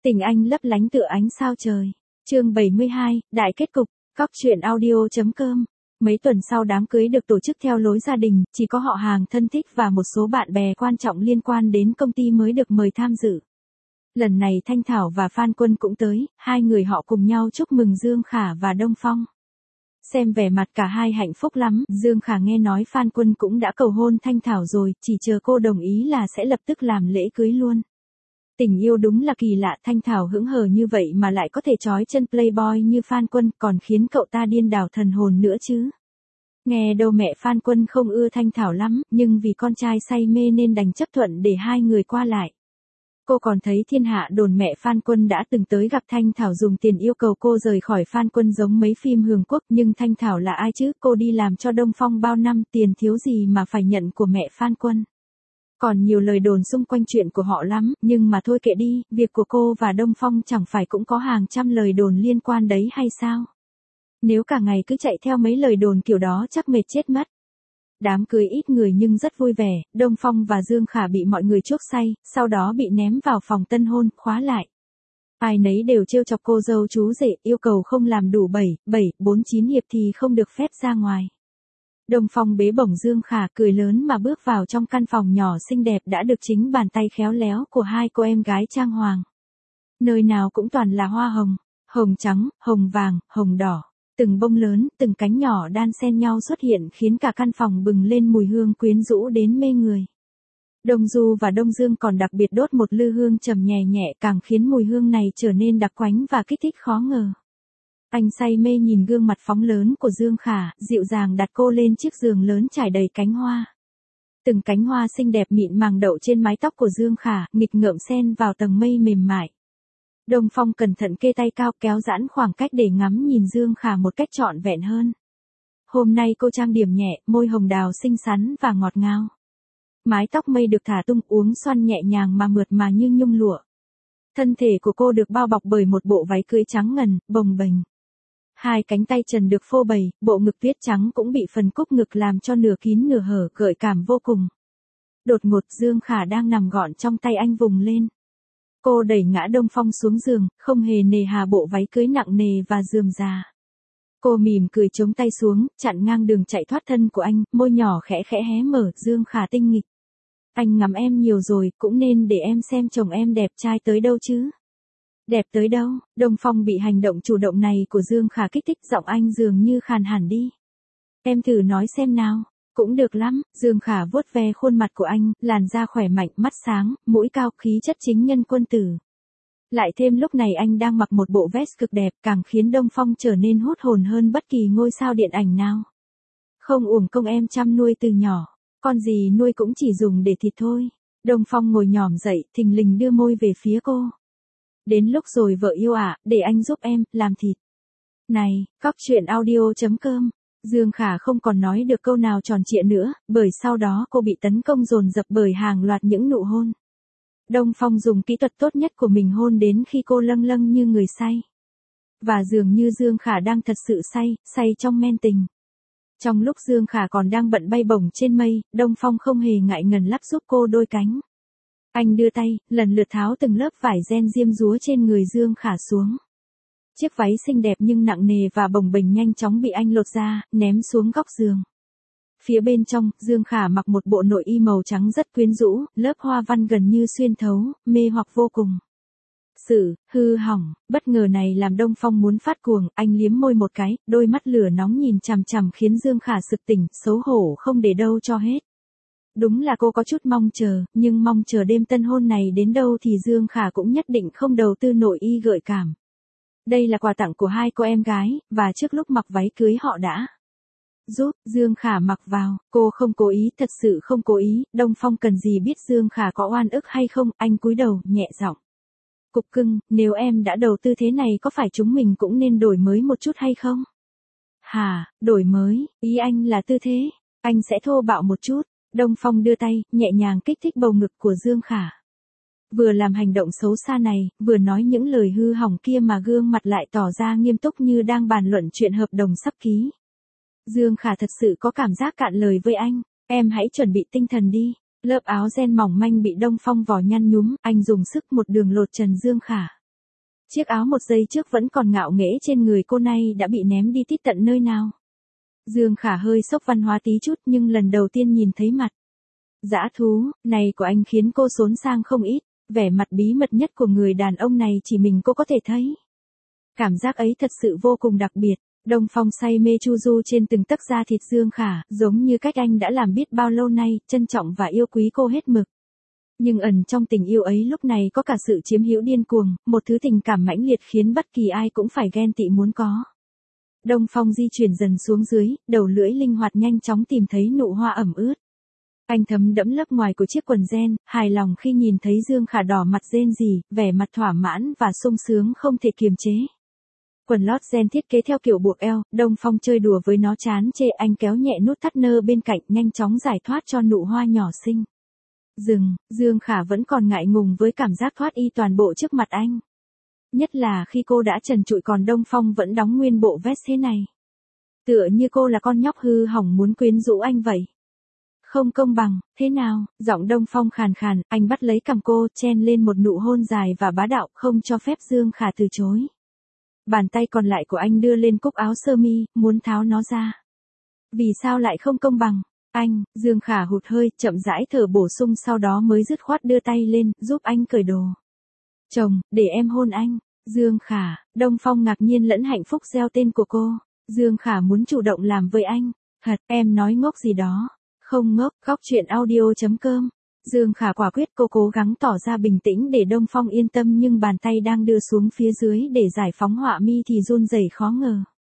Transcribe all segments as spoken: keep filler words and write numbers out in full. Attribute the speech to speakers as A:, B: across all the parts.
A: Tình anh lấp lánh tựa ánh sao trời. Chương bảy mươi hai, đại kết cục. Cóc truyện audio.com. Mấy tuần sau đám cưới được tổ chức theo lối gia đình, chỉ có họ hàng thân thích và một số bạn bè quan trọng liên quan đến công ty mới được mời tham dự. Lần này Thanh Thảo và Phan Quân cũng tới, hai người họ cùng nhau chúc mừng Dương Khả và Đông Phong. Xem vẻ mặt cả hai hạnh phúc lắm, Dương Khả nghe nói Phan Quân cũng đã cầu hôn Thanh Thảo rồi, chỉ chờ cô đồng ý là sẽ lập tức làm lễ cưới luôn. Tình yêu đúng là kỳ lạ, Thanh Thảo hững hờ như vậy mà lại có thể trói chân playboy như Phan Quân, còn khiến cậu ta điên đảo thần hồn nữa chứ. Nghe đâu mẹ Phan Quân không ưa Thanh Thảo lắm, nhưng vì con trai say mê nên đành chấp thuận để hai người qua lại. Cô còn thấy thiên hạ đồn mẹ Phan Quân đã từng tới gặp Thanh Thảo dùng tiền yêu cầu cô rời khỏi Phan Quân giống mấy phim Hàn Quốc, nhưng Thanh Thảo là ai chứ, cô đi làm cho Đông Phong bao năm, tiền thiếu gì mà phải nhận của mẹ Phan Quân. Còn nhiều lời đồn xung quanh chuyện của họ lắm, nhưng mà thôi kệ đi, việc của cô và Đông Phong chẳng phải cũng có hàng trăm lời đồn liên quan đấy hay sao? Nếu cả ngày cứ chạy theo mấy lời đồn kiểu đó chắc mệt chết mất. Đám cưới ít người nhưng rất vui vẻ, Đông Phong và Dương Khả bị mọi người chuốc say, sau đó bị ném vào phòng tân hôn, khóa lại. Ai nấy đều trêu chọc cô dâu chú rể, yêu cầu không làm đủ bảy, bảy, bốn chín hiệp thì không được phép ra ngoài. Đông Phong bế bổng Dương Khả cười lớn mà bước vào trong căn phòng nhỏ xinh đẹp đã được chính bàn tay khéo léo của hai cô em gái trang hoàng. Nơi nào cũng toàn là hoa hồng, hồng trắng, hồng vàng, hồng đỏ. Từng bông lớn, từng cánh nhỏ đan xen nhau xuất hiện khiến cả căn phòng bừng lên mùi hương quyến rũ đến mê người. Đông Du và Đông Dương còn đặc biệt đốt một lư hương trầm nhẹ nhẹ càng khiến mùi hương này trở nên đặc quánh và kích thích khó ngờ. Anh say mê nhìn gương mặt phóng lớn của Dương Khả, dịu dàng đặt cô lên chiếc giường lớn trải đầy cánh hoa. Từng cánh hoa xinh đẹp mịn màng đậu trên mái tóc của Dương Khả, nghịch ngợm xen vào tầng mây mềm mại. Đông Phong cẩn thận kê tay cao kéo giãn khoảng cách để ngắm nhìn Dương Khả một cách trọn vẹn hơn. Hôm nay cô trang điểm nhẹ, môi hồng đào xinh xắn và ngọt ngào. Mái tóc mây được thả tung uốn xoăn nhẹ nhàng mà mượt mà như nhung lụa. Thân thể của cô được bao bọc bởi một bộ váy cưới trắng ngần, bồng bềnh. Hai cánh tay trần được phô bày, bộ ngực tuyết trắng cũng bị phần cúc ngực làm cho nửa kín nửa hở, gợi cảm vô cùng. Đột ngột Dương Khả đang nằm gọn trong tay anh vùng lên. Cô đẩy ngã Đông Phong xuống giường, không hề nề hà bộ váy cưới nặng nề và rườm rà. Cô mỉm cười chống tay xuống, chặn ngang đường chạy thoát thân của anh, môi nhỏ khẽ khẽ hé mở, Dương Khả tinh nghịch. Anh ngắm em nhiều rồi, cũng nên để em xem chồng em đẹp trai tới đâu chứ. Đẹp tới đâu? Đông Phong bị hành động chủ động này của Dương Khả kích thích, giọng anh dường như khàn hẳn đi. Em thử nói xem nào. Cũng được lắm, Dương Khả vuốt ve khuôn mặt của anh, làn da khỏe mạnh, mắt sáng, mũi cao, khí chất chính nhân quân tử. Lại thêm lúc này anh đang mặc một bộ vest cực đẹp, càng khiến Đông Phong trở nên hút hồn hơn bất kỳ ngôi sao điện ảnh nào. Không uổng công em chăm nuôi từ nhỏ, con gì nuôi cũng chỉ dùng để thịt thôi. Đông Phong ngồi nhòm dậy, thình lình đưa môi về phía cô. Đến lúc rồi vợ yêu ạ, à, để anh giúp em, làm thịt. Này, cóc truyện audio.com. Dương Khả không còn nói được câu nào tròn trịa nữa, bởi sau đó cô bị tấn công dồn dập bởi hàng loạt những nụ hôn. Đông Phong dùng kỹ thuật tốt nhất của mình hôn đến khi cô lâng lâng như người say. Và dường như Dương Khả đang thật sự say, say trong men tình. Trong lúc Dương Khả còn đang bận bay bổng trên mây, Đông Phong không hề ngại ngần lắp giúp cô đôi cánh. Anh đưa tay, lần lượt tháo từng lớp vải ren diêm dúa trên người Dương Khả xuống. Chiếc váy xinh đẹp nhưng nặng nề và bồng bềnh nhanh chóng bị anh lột ra, ném xuống góc giường. Phía bên trong, Dương Khả mặc một bộ nội y màu trắng rất quyến rũ, lớp hoa văn gần như xuyên thấu, mê hoặc vô cùng. Sự hư hỏng, bất ngờ này làm Đông Phong muốn phát cuồng, anh liếm môi một cái, đôi mắt lửa nóng nhìn chằm chằm khiến Dương Khả sực tỉnh, xấu hổ không để đâu cho hết. Đúng là cô có chút mong chờ, nhưng mong chờ đêm tân hôn này đến đâu thì Dương Khả cũng nhất định không đầu tư nội y gợi cảm. Đây là quà tặng của hai cô em gái, và trước lúc mặc váy cưới họ đã giúp Dương Khả mặc vào. Cô không cố ý, thật sự không cố ý, Đông Phong cần gì biết Dương Khả có oan ức hay không, anh cúi đầu, nhẹ giọng. Cục cưng, nếu em đã đầu tư thế này có phải chúng mình cũng nên đổi mới một chút hay không? Hả, đổi mới, ý anh là tư thế, anh sẽ thô bạo một chút. Đông Phong đưa tay, nhẹ nhàng kích thích bầu ngực của Dương Khả. Vừa làm hành động xấu xa này, vừa nói những lời hư hỏng kia mà gương mặt lại tỏ ra nghiêm túc như đang bàn luận chuyện hợp đồng sắp ký. Dương Khả thật sự có cảm giác cạn lời với anh, em hãy chuẩn bị tinh thần đi. Lớp áo ren mỏng manh bị Đông Phong vò nhăn nhúm, anh dùng sức một đường lột trần Dương Khả. Chiếc áo một giây trước vẫn còn ngạo nghễ trên người cô nay đã bị ném đi tít tận nơi nào. Dương Khả hơi sốc văn hóa tí chút nhưng lần đầu tiên nhìn thấy mặt dã thú này của anh khiến cô xốn sang không ít, vẻ mặt bí mật nhất của người đàn ông này chỉ mình cô có thể thấy. Cảm giác ấy thật sự vô cùng đặc biệt. Đông Phong say mê chu du trên từng tấc da thịt Dương Khả, giống như cách anh đã làm biết bao lâu nay, trân trọng và yêu quý cô hết mực. Nhưng ẩn trong tình yêu ấy lúc này có cả sự chiếm hữu điên cuồng, một thứ tình cảm mãnh liệt khiến bất kỳ ai cũng phải ghen tị muốn có. Đông Phong di chuyển dần xuống dưới, đầu lưỡi linh hoạt nhanh chóng tìm thấy nụ hoa ẩm ướt. Anh thấm đẫm lớp ngoài của chiếc quần jean, hài lòng khi nhìn thấy Dương Khả đỏ mặt rên rỉ, vẻ mặt thỏa mãn và sung sướng không thể kiềm chế. Quần lót ren thiết kế theo kiểu buộc eo, Đông Phong chơi đùa với nó chán chê, anh kéo nhẹ nút thắt nơ bên cạnh nhanh chóng giải thoát cho nụ hoa nhỏ xinh. Dừng, Dương Khả vẫn còn ngại ngùng với cảm giác thoát y toàn bộ trước mặt anh. Nhất là khi cô đã trần trụi còn Đông Phong vẫn đóng nguyên bộ vest thế này. Tựa như cô là con nhóc hư hỏng muốn quyến rũ anh vậy. Không công bằng, thế nào? Giọng Đông Phong khàn khàn, anh bắt lấy cằm cô, chen lên một nụ hôn dài và bá đạo không cho phép Dương Khả từ chối. Bàn tay còn lại của anh đưa lên cúc áo sơ mi, muốn tháo nó ra. Vì sao lại không công bằng? Anh, Dương Khả hụt hơi, chậm rãi thở bổ sung sau đó mới dứt khoát đưa tay lên, giúp anh cởi đồ. Chồng, để em hôn anh. Dương Khả, Đông Phong ngạc nhiên lẫn hạnh phúc gieo tên của cô. Dương Khả muốn chủ động làm với anh. Thật, em nói ngốc gì đó. Không ngốc, góc chuyện audio chấm com. Dương Khả quả quyết, cô cố gắng tỏ ra bình tĩnh để Đông Phong yên tâm nhưng bàn tay đang đưa xuống phía dưới để giải phóng họa mi thì run rẩy khó ngờ.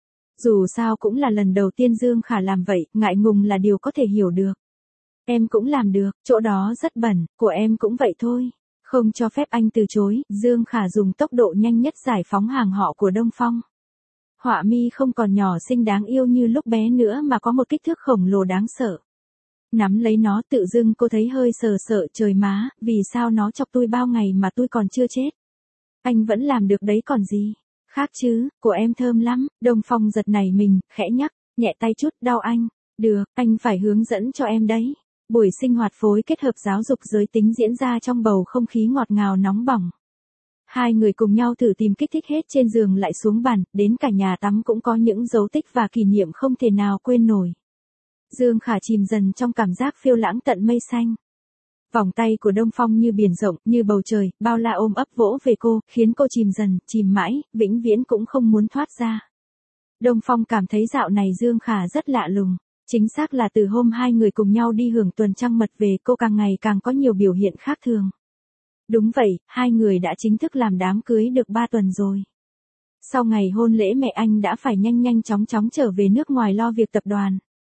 A: Dù sao cũng là lần đầu tiên Dương Khả làm vậy, ngại ngùng là điều có thể hiểu được. Em cũng làm được, chỗ đó rất bẩn, của em cũng vậy thôi. Không cho phép anh từ chối, Dương Khả dùng tốc độ nhanh nhất giải phóng hàng họ của Đông Phong. Họa mi không còn nhỏ xinh đáng yêu như lúc bé nữa mà có một kích thước khổng lồ đáng sợ. Nắm lấy nó tự dưng cô thấy hơi sờ sợ, trời má, vì sao nó chọc tôi bao ngày mà tôi còn chưa chết. Anh vẫn làm được đấy còn gì. Khác chứ, của em thơm lắm. Đông Phong giật nảy mình, khẽ nhắc, nhẹ tay chút, đau anh. Được, anh phải hướng dẫn cho em đấy. Buổi sinh hoạt phối kết hợp giáo dục giới tính diễn ra trong bầu không khí ngọt ngào nóng bỏng. Hai người cùng nhau thử tìm kích thích hết trên giường lại xuống bàn, đến cả nhà tắm cũng có những dấu tích và kỷ niệm không thể nào quên nổi. Dương Khả chìm dần trong cảm giác phiêu lãng tận mây xanh. Vòng tay của Đông Phong như biển rộng, như bầu trời, bao la ôm ấp vỗ về cô, khiến cô chìm dần, chìm mãi, vĩnh viễn cũng không muốn thoát ra. Đông Phong cảm thấy dạo này Dương Khả rất lạ lùng. Chính xác là từ hôm hai người cùng nhau đi hưởng tuần trăng mật về, cô càng ngày càng có nhiều biểu hiện khác thường. Đúng vậy, hai người đã chính thức làm đám cưới được ba tuần rồi. Sau ngày hôn lễ mẹ anh đã phải nhanh nhanh chóng chóng trở về nước ngoài lo việc tập đoàn.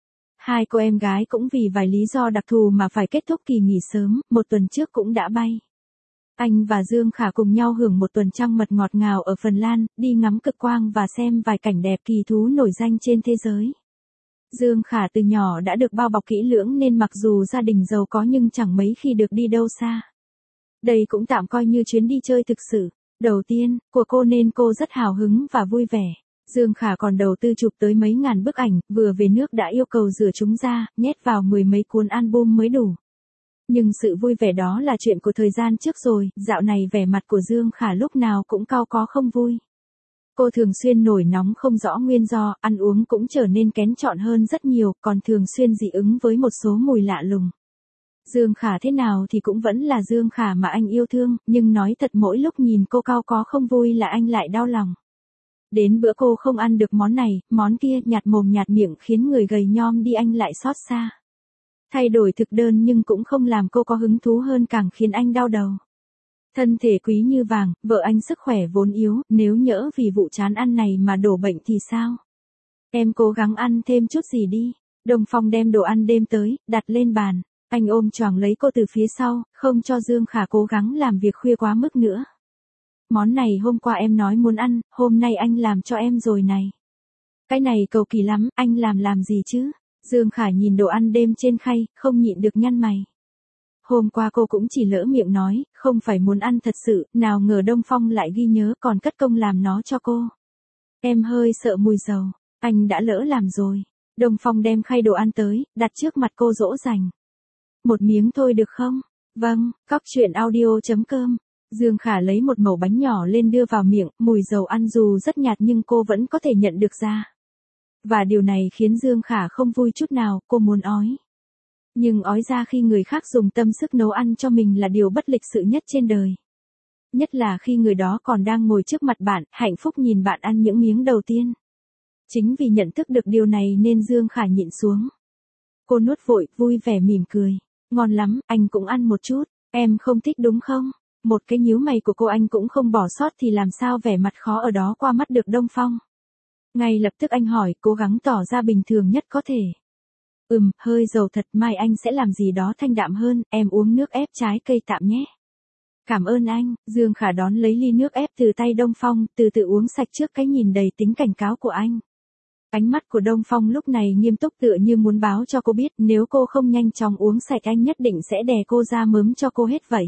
A: Hai cô em gái cũng vì vài lý do đặc thù mà phải kết thúc kỳ nghỉ sớm, một tuần trước cũng đã bay. Anh và Dương Khả cùng nhau hưởng một tuần trăng mật ngọt ngào ở Phần Lan, đi ngắm cực quang và xem vài cảnh đẹp kỳ thú nổi danh trên thế giới. Dương Khả từ nhỏ đã được bao bọc kỹ lưỡng nên mặc dù gia đình giàu có nhưng chẳng mấy khi được đi đâu xa. Đây cũng tạm coi như chuyến đi chơi thực sự đầu tiên của cô nên cô rất hào hứng và vui vẻ. Dương Khả còn đầu tư chụp tới mấy ngàn bức ảnh, vừa về nước đã yêu cầu rửa chúng ra, nhét vào mười mấy cuốn album mới đủ. Nhưng sự vui vẻ đó là chuyện của thời gian trước rồi, dạo này vẻ mặt của Dương Khả lúc nào cũng cau có không vui. Cô thường xuyên nổi nóng không rõ nguyên do, ăn uống cũng trở nên kén chọn hơn rất nhiều, còn thường xuyên dị ứng với một số mùi lạ lùng. Dương Khả thế nào thì cũng vẫn là Dương Khả mà anh yêu thương, nhưng nói thật mỗi lúc nhìn cô cau có không vui là anh lại đau lòng. Đến bữa cô không ăn được món này, món kia, nhạt mồm nhạt miệng khiến người gầy nhom đi anh lại xót xa. Thay đổi thực đơn nhưng cũng không làm cô có hứng thú hơn càng khiến anh đau đầu. Thân thể quý như vàng, vợ anh sức khỏe vốn yếu, nếu nhỡ vì vụ chán ăn này mà đổ bệnh thì sao? Em cố gắng ăn thêm chút gì đi. Đông Phong đem đồ ăn đêm tới, đặt lên bàn. Anh ôm choàng lấy cô từ phía sau, không cho Dương Khả cố gắng làm việc khuya quá mức nữa. Món này hôm qua em nói muốn ăn, hôm nay anh làm cho em rồi này. Cái này cầu kỳ lắm, anh làm làm gì chứ? Dương Khả nhìn đồ ăn đêm trên khay, không nhịn được nhăn mày. Hôm qua cô cũng chỉ lỡ miệng nói, không phải muốn ăn thật sự, nào ngờ Đông Phong lại ghi nhớ còn cất công làm nó cho cô. Em hơi sợ mùi dầu, anh đã lỡ làm rồi. Đông Phong đem khay đồ ăn tới, đặt trước mặt cô dỗ dành. Một miếng thôi được không? Vâng, góc chuyện audio chấm com Dương Khả lấy một mẩu bánh nhỏ lên đưa vào miệng, mùi dầu ăn dù rất nhạt nhưng cô vẫn có thể nhận được ra. Và điều này khiến Dương Khả không vui chút nào, cô muốn ói. Nhưng ói ra khi người khác dùng tâm sức nấu ăn cho mình là điều bất lịch sự nhất trên đời. Nhất là khi người đó còn đang ngồi trước mặt bạn, hạnh phúc nhìn bạn ăn những miếng đầu tiên. Chính vì nhận thức được điều này nên Dương Khả nhịn xuống. Cô nuốt vội, vui vẻ mỉm cười. Ngon lắm, anh cũng ăn một chút. Em không thích đúng không? Một cái nhíu mày của cô anh cũng không bỏ sót thì làm sao vẻ mặt khó ở đó qua mắt được Đông Phong. Ngay lập tức anh hỏi, cố gắng tỏ ra bình thường nhất có thể. Ừm, hơi dầu thật, mai anh sẽ làm gì đó thanh đạm hơn, em uống nước ép trái cây tạm nhé. Cảm ơn anh, Dương Khả đón lấy ly nước ép từ tay Đông Phong, từ từ uống sạch trước cái nhìn đầy tính cảnh cáo của anh. Ánh mắt của Đông Phong lúc này nghiêm túc tựa như muốn báo cho cô biết nếu cô không nhanh chóng uống sạch anh nhất định sẽ đè cô ra mớm cho cô hết vậy.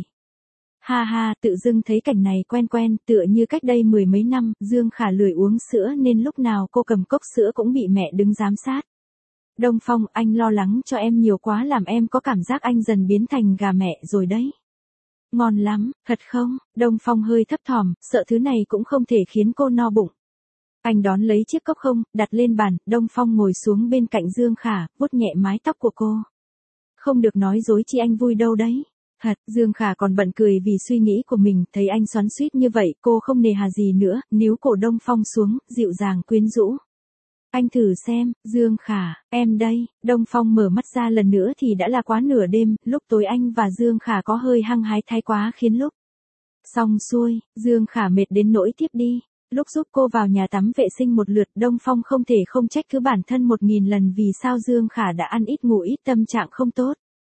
A: Ha ha, tự dưng thấy cảnh này quen quen, tựa như cách đây mười mấy năm, Dương Khả lười uống sữa nên lúc nào cô cầm cốc sữa cũng bị mẹ đứng giám sát. Đông Phong, anh lo lắng cho em nhiều quá làm em có cảm giác anh dần biến thành gà mẹ rồi đấy. Ngon lắm, thật không? Đông Phong hơi thấp thỏm, sợ thứ này cũng không thể khiến cô no bụng. Anh đón lấy chiếc cốc không, đặt lên bàn, Đông Phong ngồi xuống bên cạnh Dương Khả, vuốt nhẹ mái tóc của cô. Không được nói dối chi anh vui đâu đấy. Thật, Dương Khả còn bận cười vì suy nghĩ của mình, thấy anh xoắn xuýt như vậy, cô không nề hà gì nữa, níu cổ Đông Phong xuống, dịu dàng quyến rũ. Anh thử xem, Dương Khả, em đây. Đông Phong mở mắt ra lần nữa thì đã là quá nửa đêm, lúc tối anh và Dương Khả có hơi hăng hái thái quá khiến lúc. Xong xuôi, Dương Khả mệt đến nỗi tiếp đi. Lúc giúp cô vào nhà tắm vệ sinh một lượt, Đông Phong không thể không trách cứ bản thân một nghìn lần vì sao Dương Khả đã ăn ít ngủ ít, tâm trạng không tốt.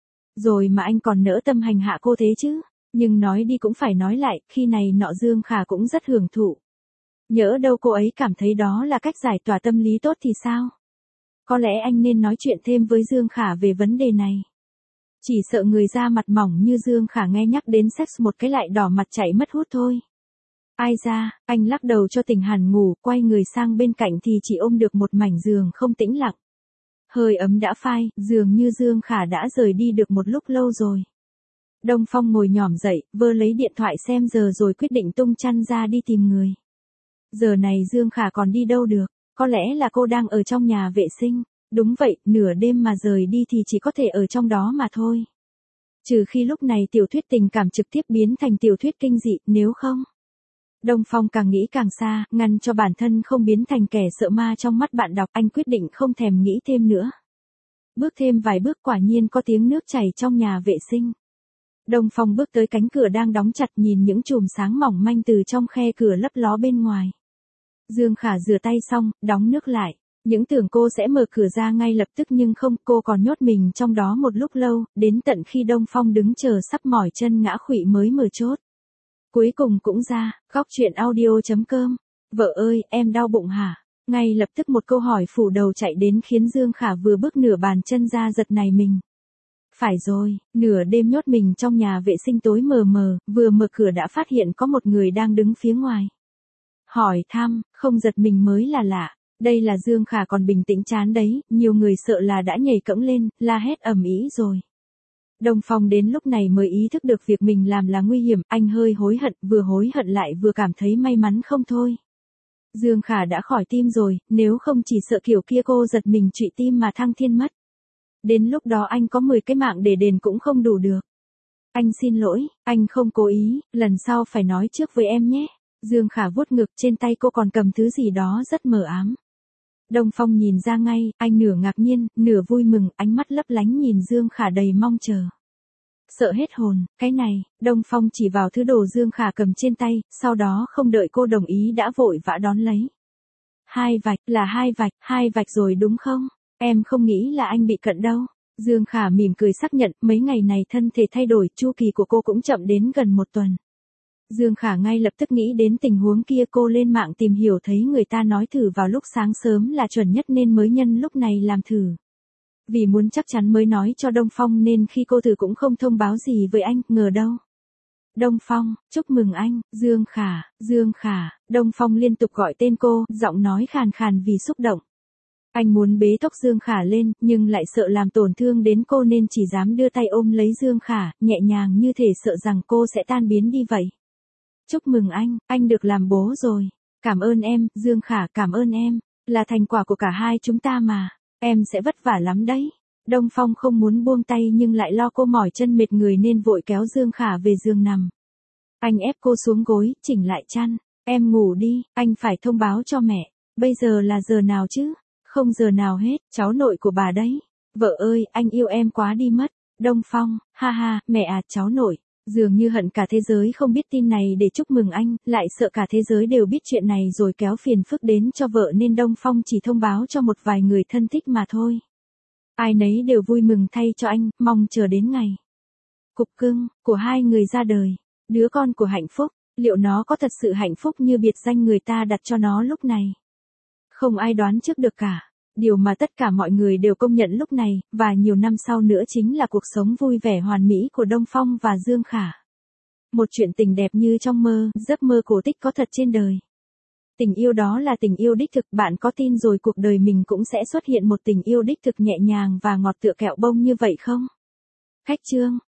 A: Rồi mà anh còn nỡ tâm hành hạ cô thế chứ. Nhưng nói đi cũng phải nói lại, khi này nọ Dương Khả cũng rất hưởng thụ. Nhỡ đâu cô ấy cảm thấy đó là cách giải tỏa tâm lý tốt thì sao? Có lẽ anh nên nói chuyện thêm với Dương Khả về vấn đề này. Chỉ sợ người da mặt mỏng như Dương Khả nghe nhắc đến sex một cái lại đỏ mặt chạy mất hút thôi. Ai ra, anh lắc đầu cho tỉnh hẳn ngủ, quay người sang bên cạnh thì chỉ ôm được một mảnh giường không tĩnh lặng. Hơi ấm đã phai, dường như Dương Khả đã rời đi được một lúc lâu rồi. Đông Phong ngồi nhỏm dậy, vơ lấy điện thoại xem giờ rồi quyết định tung chăn ra đi tìm người. Giờ này Dương Khả còn đi đâu được, có lẽ là cô đang ở trong nhà vệ sinh. Đúng vậy, nửa đêm mà rời đi thì chỉ có thể ở trong đó mà thôi. Trừ khi lúc này tiểu thuyết tình cảm trực tiếp biến thành tiểu thuyết kinh dị, nếu không. Đông Phong càng nghĩ càng xa, ngăn cho bản thân không biến thành kẻ sợ ma trong mắt bạn đọc, anh quyết định không thèm nghĩ thêm nữa. Bước thêm vài bước quả nhiên có tiếng nước chảy trong nhà vệ sinh. Đông Phong bước tới cánh cửa đang đóng chặt nhìn những chùm sáng mỏng manh từ trong khe cửa lấp ló bên ngoài. Dương Khả rửa tay xong, đóng nước lại. Những tưởng cô sẽ mở cửa ra ngay lập tức nhưng không, cô còn nhốt mình trong đó một lúc lâu, đến tận khi Đông Phong đứng chờ sắp mỏi chân ngã khuỵu mới mở chốt. Cuối cùng cũng ra, góc chuyện audio chấm com. Vợ ơi, em đau bụng hả? Ngay lập tức một câu hỏi phủ đầu chạy đến khiến Dương Khả vừa bước nửa bàn chân ra giật nảy mình. Phải rồi, nửa đêm nhốt mình trong nhà vệ sinh tối mờ mờ, vừa mở cửa đã phát hiện có một người đang đứng phía ngoài. Hỏi thăm, không giật mình mới là lạ. Đây là Dương Khả còn bình tĩnh chán đấy, nhiều người sợ là đã nhảy cẫng lên, la hét ầm ĩ rồi. Đông Phong đến lúc này mới ý thức được việc mình làm là nguy hiểm, anh hơi hối hận, vừa hối hận lại vừa cảm thấy may mắn không thôi. Dương Khả đã khỏi tim rồi, nếu không chỉ sợ kiểu kia cô giật mình trụy tim mà thăng thiên mất. Đến lúc đó anh có mười cái mạng để đền cũng không đủ được. Anh xin lỗi, anh không cố ý, lần sau phải nói trước với em nhé. Dương Khả vuốt ngực, trên tay cô còn cầm thứ gì đó rất mờ ám. Đông Phong nhìn ra ngay, anh nửa ngạc nhiên, nửa vui mừng, ánh mắt lấp lánh nhìn Dương Khả đầy mong chờ. Sợ hết hồn, cái này, Đông Phong chỉ vào thứ đồ Dương Khả cầm trên tay, sau đó không đợi cô đồng ý đã vội vã đón lấy. Hai vạch, là hai vạch, hai vạch rồi đúng không? Em không nghĩ là anh bị cận đâu. Dương Khả mỉm cười xác nhận, mấy ngày này thân thể thay đổi, chu kỳ của cô cũng chậm đến gần một tuần. Dương Khả ngay lập tức nghĩ đến tình huống kia, cô lên mạng tìm hiểu thấy người ta nói thử vào lúc sáng sớm là chuẩn nhất nên mới nhân lúc này làm thử. Vì muốn chắc chắn mới nói cho Đông Phong nên khi cô thử cũng không thông báo gì với anh, ngờ đâu. Đông Phong, chúc mừng anh, Dương Khả, Dương Khả, Đông Phong liên tục gọi tên cô, giọng nói khàn khàn vì xúc động. Anh muốn bế tóc Dương Khả lên, nhưng lại sợ làm tổn thương đến cô nên chỉ dám đưa tay ôm lấy Dương Khả, nhẹ nhàng như thể sợ rằng cô sẽ tan biến đi vậy. Chúc mừng anh, anh được làm bố rồi. Cảm ơn em, Dương Khả, cảm ơn em. Là thành quả của cả hai chúng ta mà. Em sẽ vất vả lắm đấy. Đông Phong không muốn buông tay nhưng lại lo cô mỏi chân mệt người nên vội kéo Dương Khả về giường nằm. Anh ép cô xuống gối, chỉnh lại chăn. Em ngủ đi, anh phải thông báo cho mẹ. Bây giờ là giờ nào chứ? Không giờ nào hết, cháu nội của bà đấy. Vợ ơi, anh yêu em quá đi mất. Đông Phong, ha ha, mẹ à, cháu nội. Dường như hận cả thế giới không biết tin này để chúc mừng anh, lại sợ cả thế giới đều biết chuyện này rồi kéo phiền phức đến cho vợ nên Đông Phong chỉ thông báo cho một vài người thân thích mà thôi. Ai nấy đều vui mừng thay cho anh, mong chờ đến ngày cục cưng của hai người ra đời. Đứa con của hạnh phúc, liệu nó có thật sự hạnh phúc như biệt danh người ta đặt cho nó lúc này? Không ai đoán trước được cả. Điều mà tất cả mọi người đều công nhận lúc này, và nhiều năm sau nữa chính là cuộc sống vui vẻ hoàn mỹ của Đông Phong và Dương Khả. Một chuyện tình đẹp như trong mơ, giấc mơ cổ tích có thật trên đời. Tình yêu đó là tình yêu đích thực, bạn có tin rồi cuộc đời mình cũng sẽ xuất hiện một tình yêu đích thực nhẹ nhàng và ngọt tựa kẹo bông như vậy không? Khách chương